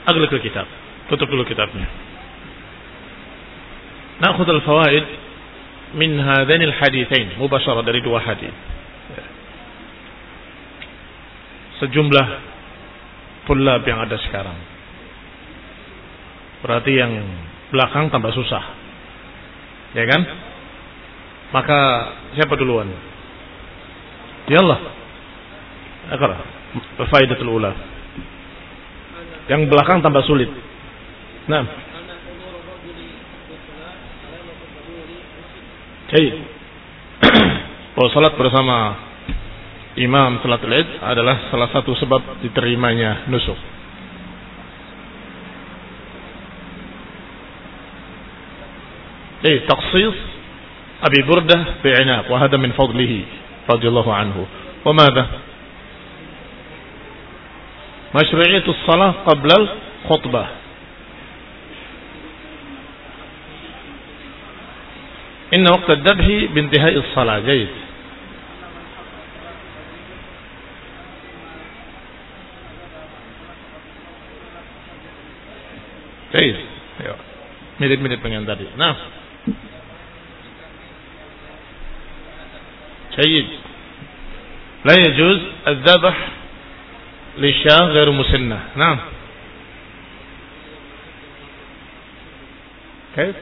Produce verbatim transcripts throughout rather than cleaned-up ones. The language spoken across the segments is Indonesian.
Aghlaq kitab. Tutup dulu kitabnya. Na'khudh al-fawaid min hadain al-haditsain mubasharah, dari dua hadis. Sejumlah tullab yang ada sekarang. Berarti yang belakang tambah susah. Ya kan? Maka siapa duluan? Ya Allah. Iqra. Faidatul ula. Yang belakang tambah sulit. Nah. Baik. Bahwa salat bersama imam salatul Id adalah salah satu sebab diterimanya nusuk. Eh, takhsis Abi Burdah bi'inaq wa hadha min fadlihi radhiyallahu anhu. Wa madha? Mashru'iyyatu as-salah qabla al-khutbah. Inna waqt ad-dabhi bi intihai as-salah. Jayyid. Jayyid. Ya. Mirip-mirip dengan tadi. Nah. جيد. لا يجوز الذبح للشاة غير مسنة. نعم. كيف؟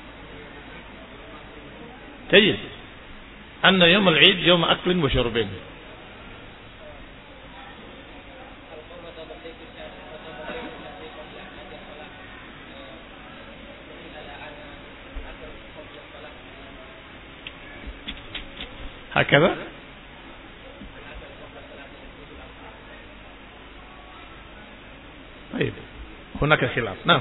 جيد. أن يوم العيد يوم أكل وشرب. هكذا. طيب هناك خلاف. نعم.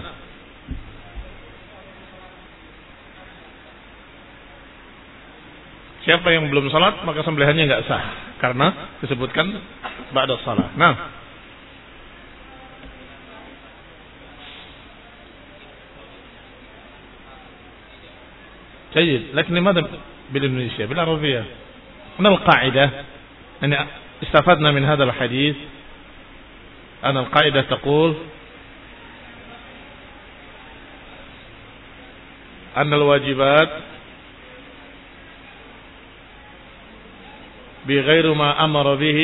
Siapa yang belum salat maka sembelihannya enggak sah karena disebutkan ba'da shalah. Nah. جيد. لكن لماذا بالإندونيسيا بالعربية؟ من القاعدة أن استفدنا من هذا الحديث أن القاعدة تقول أن الواجبات بغير ما أمر به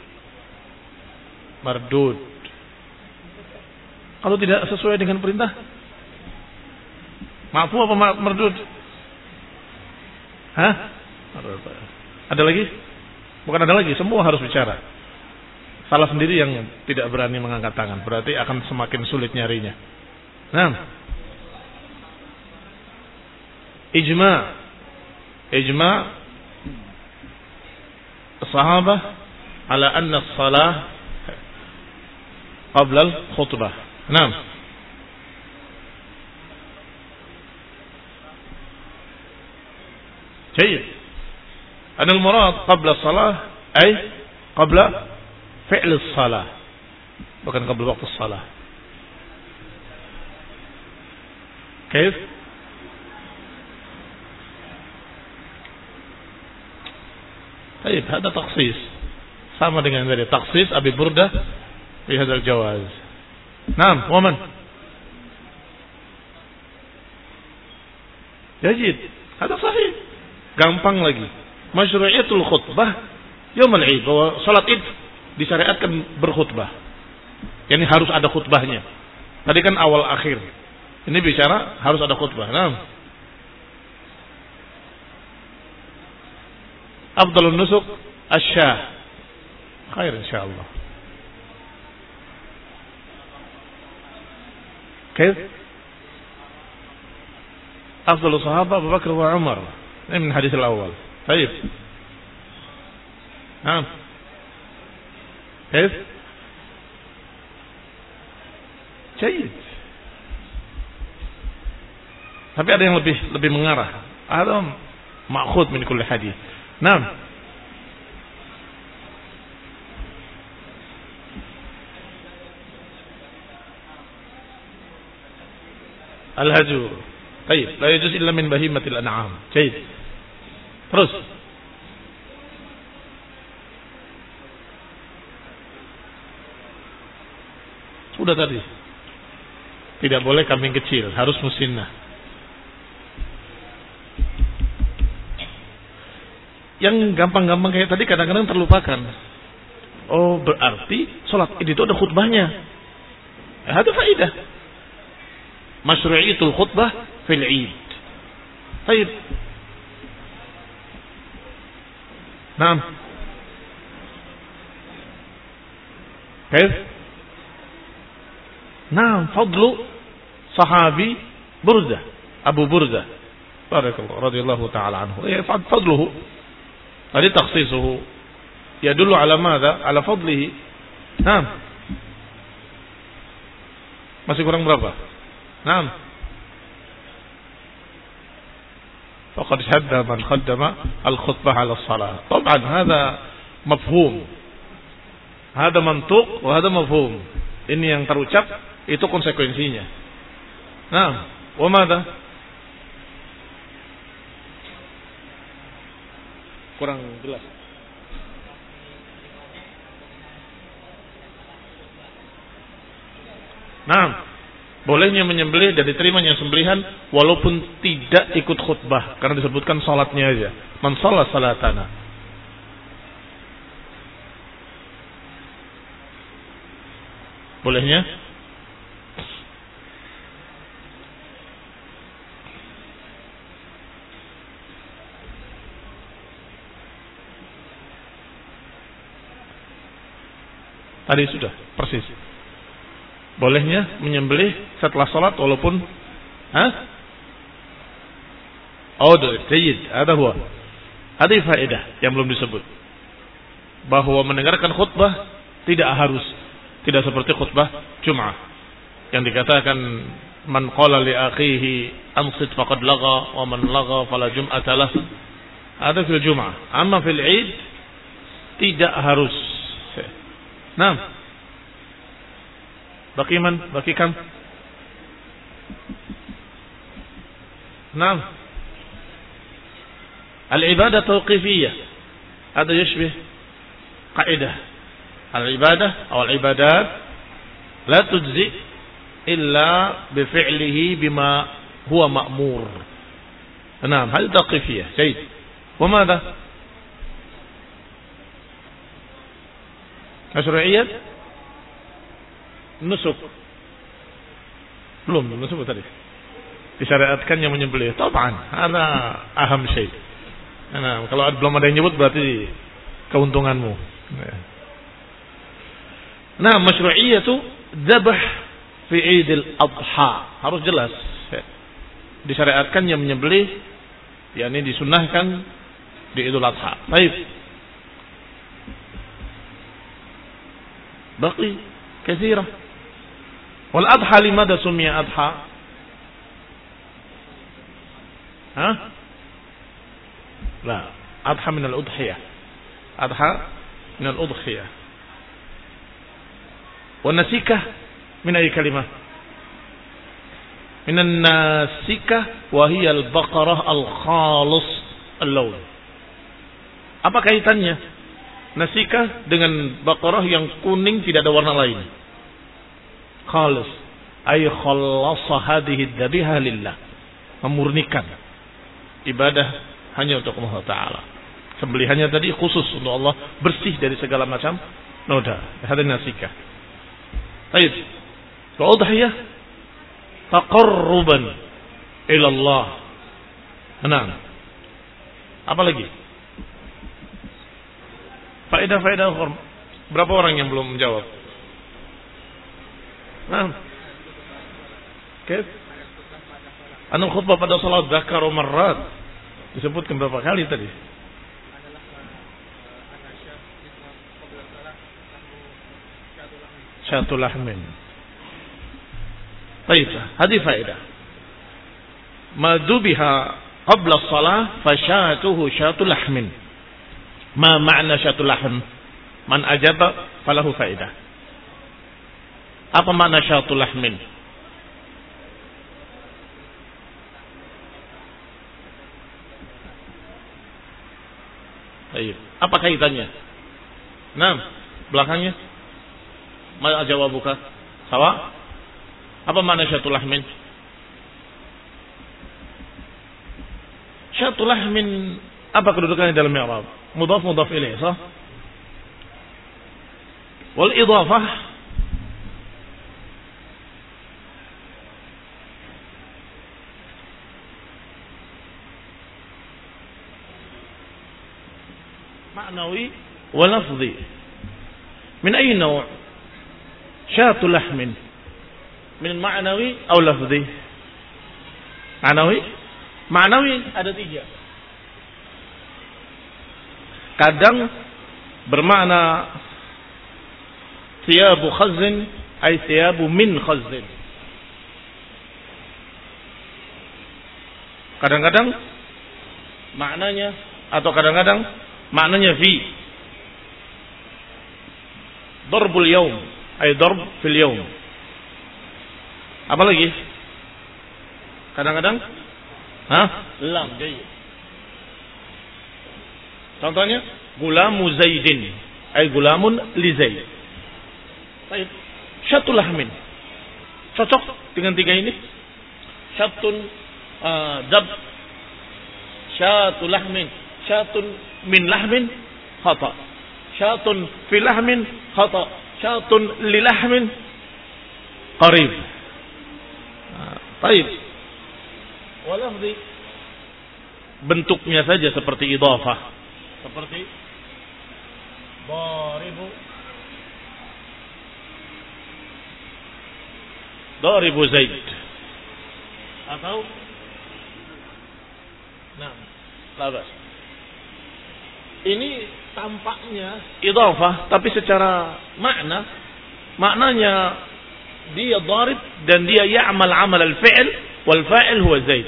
مردود. Kalau tidak sesuai dengan perintah, maafu apa mardud? Hah? Ada lagi? Bukan ada lagi, semua harus bicara. Salah sendiri yang tidak berani mengangkat tangan, berarti akan semakin sulit nyarinya. Nah, ijma, ijma sahabah ala anna as-salah qabla al-khutbah. Nah, baik. أن المراد قبل الصلاة أي قبل فعل الصلاة bukan قبل وقت الصلاة. كيف؟ طيب هذا تخصيص sama dengan tadi تخصيص أبي بردة في هذا الجواز. نعم. ومن؟ جيد. هذا صحيح. gampang lagi. Masyru'iyatul khutbah yaumul Id, bahwa salat Id disyariatkan berkhutbah. Yani harus ada khutbahnya. Tadi kan awal akhir. Ini bicara harus ada khutbah. Nah. Afdalun nusuk asy-syah. Khair insyaallah. Kaif? Afdalus sahabah Abu Bakar wa Umar. Ini min hadis al-awwal. طيب نعم كيف جيد. tapi ada yang lebih lebih mengarah, ada ma'khud min kulli hadis. Naam. Al-hajur. Baik, la yajuz illa min bahimatil an'am. Baik. Terus. Sudah tadi. Tidak boleh kambing kecil, harus musinnah. Yang gampang-gampang kayak tadi kadang-kadang terlupakan. Oh, berarti sholat id itu ada khutbahnya. Ada faedah. Masyru'iyatul khutbah fil id. Baik. Naam. Kaif? Naam, fadlu sahabi Burdah, Abu Burdah. Barakallahu radhiyallahu ta'ala anhu. Ya, fadluhu. Tadi takhsisuhu yadullu ala madza? Ala fadlihi. Naam. Masih kurang berapa? Naam. Faqad hadda man qaddama al-khutbah ala as-salah. Taban hadha mafhum. Hadha mantuq wa hadha mafhum. Ini yang terucap, itu konsekuensinya. Naam. Wa madza? Kurang jelas. Nah, bolehnya menyembelih dan diterimanya sembelihan walaupun tidak ikut khutbah karena disebutkan salatnya aja. Man shalla salatana. Bolehnya? Tadi sudah persis. Bolehnya menyembelih setelah salat walaupun Hah? Oh, jayyid. Ada huwa. Ada faedah yang belum disebut. Bahwa mendengarkan khutbah tidak harus, tidak seperti khutbah Jum'ah yang dikatakan man qala li akhihi ansit faqad lagha wa man lagha fala jum'ata lah. Ada fil Jum'ah. Amma fil Id tidak harus. Nah, baki man, baki kam? Nah, al-ibadah tawqifiyah. Ada yashbih kaidah. Al-ibadah atau al-ibadat la tujzi illa bi fi'lihi bima huwa ma'mur. Nah, hal tawqifiyah. Baik. Wa madha? Masyru'iyyah nusuk. Belum, nusuk tadi. Disyariatkan yang menyembelih. Taban, ada aham syai'. Nah, kalau belum ada yang nyebut berarti keuntunganmu. Nah, masyru'iyyah itu dzabh fi Idul Adha. Harus jelas. Disyariatkan yang menyembelih, yakni disunnahkan di Idul Adha. Baik. Baqi katsira. Wal adha limada sumiya adha? Hah? La, adha min al-udhiyah. Adha min al-udhiyah. Wa nasikah min ay kalimah? Min an-nasikah wa hiya al-baqarah al-khalis al-lawn. Apa kaitannya nasikah dengan baqarah yang kuning tidak ada warna lain? Khalis, ay khallasa hadhihi ad-dhabiha lillah. Memurnikan ibadah hanya untuk Allah Ta'ala. Sembelihannya tadi khusus untuk Allah, bersih dari segala macam noda. Hadha nasikah. Baik. Wa udhiyah taqarruban ila Allah. Nah, apa lagi? Faedah-faedah. Berapa orang yang belum menjawab? Nah, okay. Anul khutbah pada salat dzakar marrat disebutkan berapa kali tadi? Syatul lahmin. Baik, hadis faedah. Madubiha qabla shalah fashatuhu syatul lahmin. Ma makna syatul lahm? Man ajaba falahu faedah. Apa makna syatul lahmin? Baik. Apa kaitannya? Nah, belakangnya. Ma jawabuka? Sawa? Apa makna syatu lahmin? Syatu lahmin apa kedudukannya dalam i'rab? Mudhaf mudhaf ilaih, sah? Wal idhafah معنوي ولفظي. من أي نوع؟ شاة لحم من المعنوي أو لفظي؟ معنوي. معنوي ada tiga. Kadang bermakna thiyabu khazin ay thiyabu min khazin. Kadang-kadang maknanya atau kadang-kadang maknanya fi darbul yawm ay darb fil yawm. Apa lagi? Kadang-kadang hah? Lam. Jayyid. Contohnya gulamu Zaidin ay gulamun li Zaid. Baik. Syatu lahmin. Cocok dengan tiga ini? Syatun uh, dab syatu lahmin, syatun min lahmin khata. Syatun fi lahmin khata. Syatun li lahmin qarib. Baik. Walafzi bentuknya saja seperti idhafah. Seperti daribu daribu Zaid atau nah, labas. Ini tampaknya idhafah tapi secara makna maknanya dia darib dan dia ya'mal amal al-fi'l wal fa'il huwa Zaid.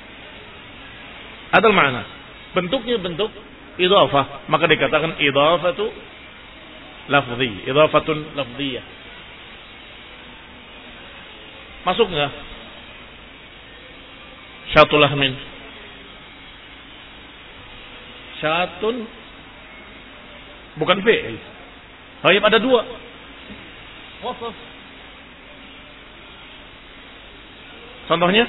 Ada makna. Bentuknya bentuk idhafah, maka dikatakan idhafatu lafzi, idhafatun lafziyah. Masuk enggak? Syatu lahmin. Syatun bukan fi'il. Baik, ada dua. Wasaf. Contohnya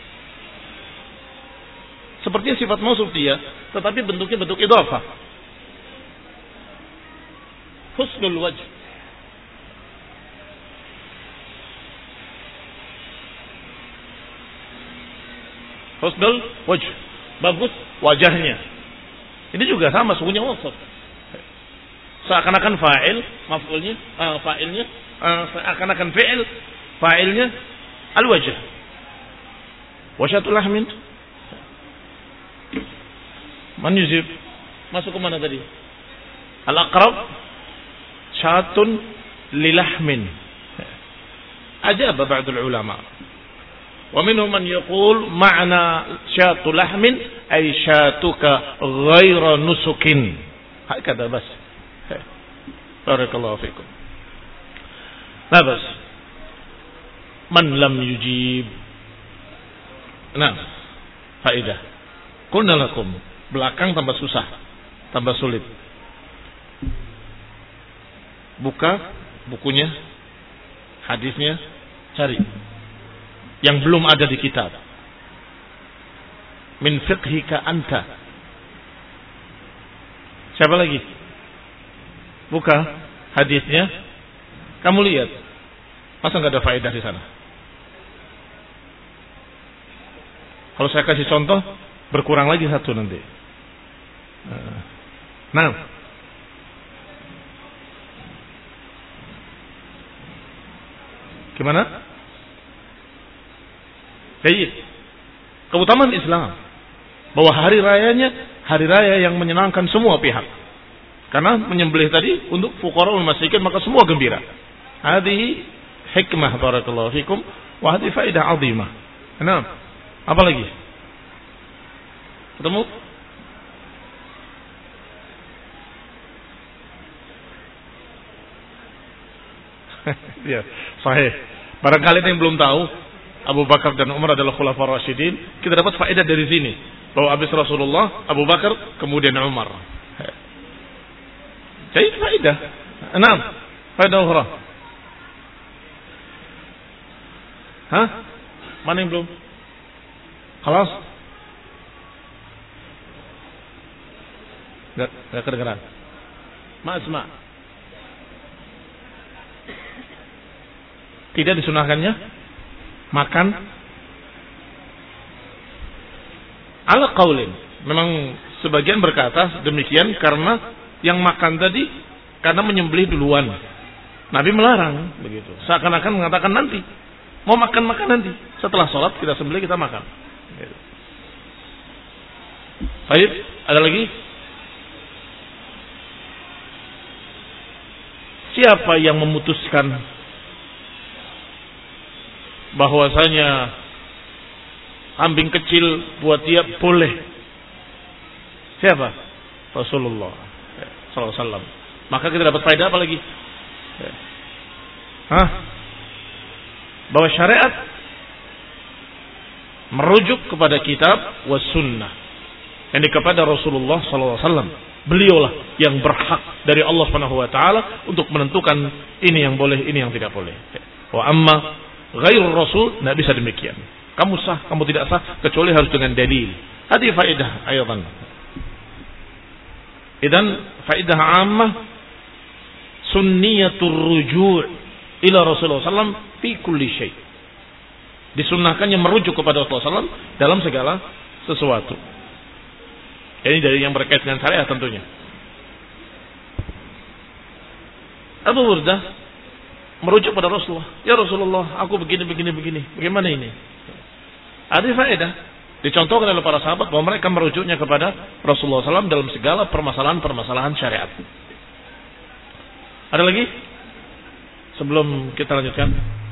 seperti sifat mausuf dia, tetapi bentuknya bentuk idhafah. Husnul wajh. Husnul wajh. Bagus wajahnya. Ini juga sama sungguhnya wasaf. Seakan-akan fa'il, maf'ulnya, uh, fa'ilnya, uh, seakan-akan fi'il, fa'ilnya al-wajh. Wasyatul lahmin. Man yujib? Masuk ke mana tadi? Al-aqrab syatun lilahmin. Ajaba ba'dul ulama. Wa minhum man yaqul ma'na syatu lahmin ay syatuka ghaira nusukin. Hakada bas. Barakallahu fikum. La bas. Man lam yujib. Nah, faedah. Qulna lakum. Belakang tambah susah, tambah sulit. Buka bukunya, hadisnya, cari. Yang belum ada di kitab. Min fiqhika anta. Siapa lagi? Buka hadisnya, kamu lihat. Masa nggak ada faedah di sana? Kalau saya kasih contoh, berkurang lagi satu nanti. Nah, gimana? Baik. Keutamaan Islam bahwa hari rayanya hari raya yang menyenangkan semua pihak. Karena menyembelih tadi untuk fuqara wal masakin maka semua gembira. Hadhihi hikmah barakallahu fikum wa hadhihi faidah 'azimah. Nah, apa lagi? Ketemu? Ya, sahih. Barangkali yang belum tahu, Abu Bakar dan Umar adalah khulafaur rasyidin. Kita dapat faedah dari sini bahwa habis Rasulullah, Abu Bakar, kemudian Umar. Jadi faedah. Enam, faedah ukhra. Hah? Mana yang belum? Khalas? Gak, gak kedengeran. Ma'asma. Tidak disunahkannya makan ala qaulin. Memang sebagian berkata demikian karena yang makan tadi karena menyembelih duluan. Nabi melarang begitu. Seakan-akan mengatakan nanti mau makan-makan nanti. Setelah sholat kita sembelih kita makan. Baik, ada lagi? Siapa yang memutuskan bahwasanya kambing kecil buat dia boleh? Siapa? Rasulullah sallallahu alaihi wasallam. Maka kita dapat faedah apa lagi? Hah? Bahwa syariat merujuk kepada kitab was sunnah. Yang kepada Rasulullah sallallahu alaihi wasallam. Beliaulah yang berhak dari Allah Subhanahu wa taala untuk menentukan ini yang boleh, ini yang tidak boleh. Wa amma ghairur rasul, tidak bisa demikian. Kamu sah, kamu tidak sah kecuali harus dengan dalil. Hadi faedah ayatan. Idan faedah ammah sunniyatur ruju' ila Rasulullah sallallahu alaihi wasallam fi kulli syai'. Disunnahkannya merujuk kepada Rasulullah sallallahu alaihi wasallam dalam segala sesuatu. Ini dari yang berkait dengan syariat tentunya. Abu Burdah merujuk pada Rasulullah. Ya Rasulullah, aku begini, begini, begini. Bagaimana ini? Ada faedah. Dicontohkan oleh para sahabat bahwa mereka merujuknya kepada Rasulullah sallallahu alaihi wasallam dalam segala permasalahan-permasalahan syariat. Ada lagi? Sebelum kita lanjutkan.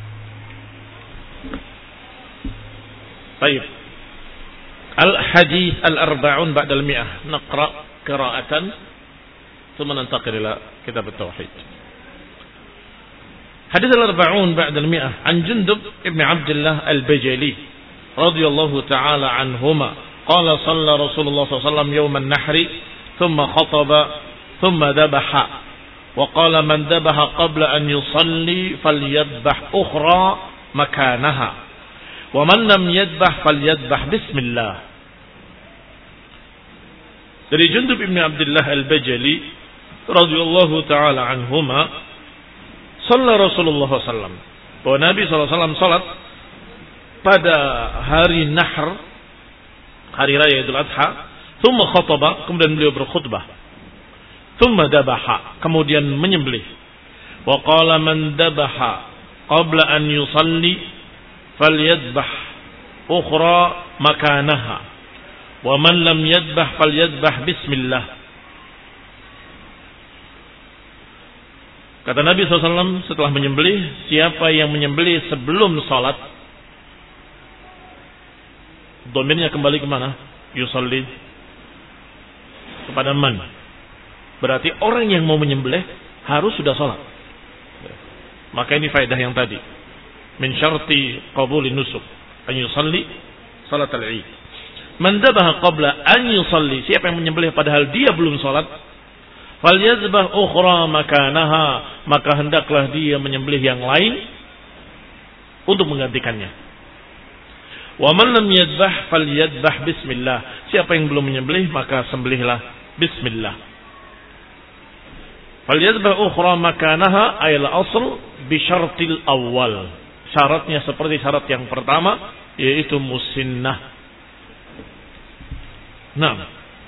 Baik. Al-hadis al-arba'un ba'da al-mi'ah. Naqra qira'atan thumma nantaqil ila kitab at-tauhid. Hadis al-arba'un ba'da al-mi'ah an Jundub ibn Abdullah al-Bajali radhiyallahu ta'ala anhuma qala shalla Rasulullah sallallahu alaihi wasallam yawm an-nahri thumma khataba thumma dhabaha wa qala man dhabaha qabla an yusalli falyadhbah ukhra makanaha wa man lam yadhbah falyadhbah bismillah. Dari Jundub bin Abdullah al-Bajali radhiyallahu taala anhuma, shalla Rasulullah sallallahu alaihi wasallam, bahwa Nabi sallallahu alaihi wasallam salat pada hari Nahr, hari raya Idul Adha, thumma khataba, kemudian beliau berkhutbah, thumma dabaha, kemudian menyembelih, wa qala man dabaha qabla an yusalli falyadbah ukhra makanaha wa man lam yadbah falyadbah bismillah. Kata Nabi sallallahu alaihi wasallam setelah menyembelih, siapa yang menyembelih sebelum salat, domirnya kembali ke mana? Yusalli, kepada man. Berarti orang yang mau menyembelih harus sudah salat. Maka ini faedah yang tadi. Min syarti qabulin nusuk an yusalli salat al-Eid. Man dhabaha qabla an yusalli, siapa yang menyembelih padahal dia belum salat, falyazbah ukhra makanaha, maka hendaklah dia menyembelih yang lain untuk menggantikannya. Wa man lam yadhbah falyadhbah bismillah, siapa yang belum menyembelih maka sembelihlah bismillah. Falyazbah ukhra makanaha ayal asl bi syartil awal, syaratnya seperti syarat yang pertama, yaitu musinnah. Naam.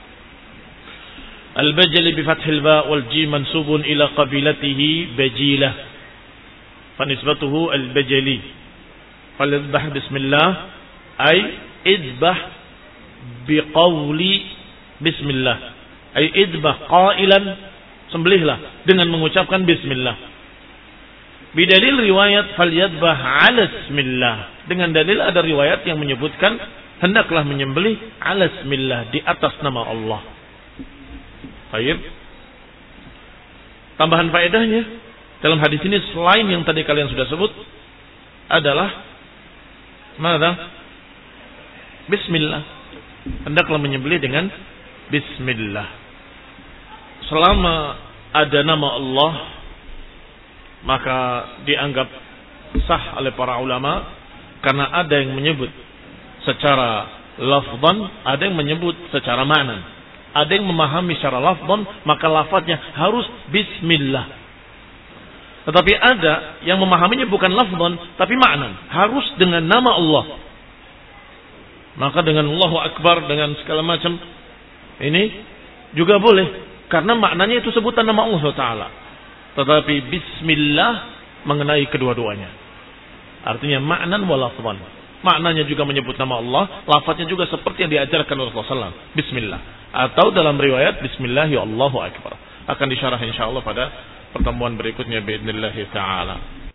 Al-Bajali bi fathil ba wal jim mansubun ila qabilatihi Bajilah, fa nisbatuhu al-Bajali. Falyadhbah bismillah ay idbah biqauli bismillah, ay idbah qailan, sembelihlah dengan mengucapkan bismillah. Bidalil riwayat falyadbah ala bismillah, dengan dalil ada riwayat yang menyebutkan hendaklah menyembelih ala bismillah, di atas nama Allah. Baik. Tambahan faedahnya dalam hadis ini selain yang tadi kalian sudah sebut adalah mana? Bismillah. Hendaklah menyembelih dengan bismillah. Selama ada nama Allah, maka dianggap sah oleh para ulama Karena ada yang menyebut secara lafzan, ada yang menyebut secara makna. Ada yang memahami secara lafzan, maka lafadznya harus bismillah. Tetapi ada yang memahaminya bukan lafzan, tapi makna. Harus dengan nama Allah. Maka dengan Allahu Akbar, dengan segala macam, ini juga boleh. Karena maknanya itu sebutan nama Allah Taala. Tetapi bismillah mengenai kedua-duanya. Artinya maknan wa lafzan. Maknanya juga menyebut nama Allah, lafaznya juga seperti yang diajarkan Rasulullah sallallahu alaihi wasallam, bismillah. Atau dalam riwayat bismillah ya Allahu Akbar. Akan disyarah insyaallah pada pertemuan berikutnya باذن الله taala.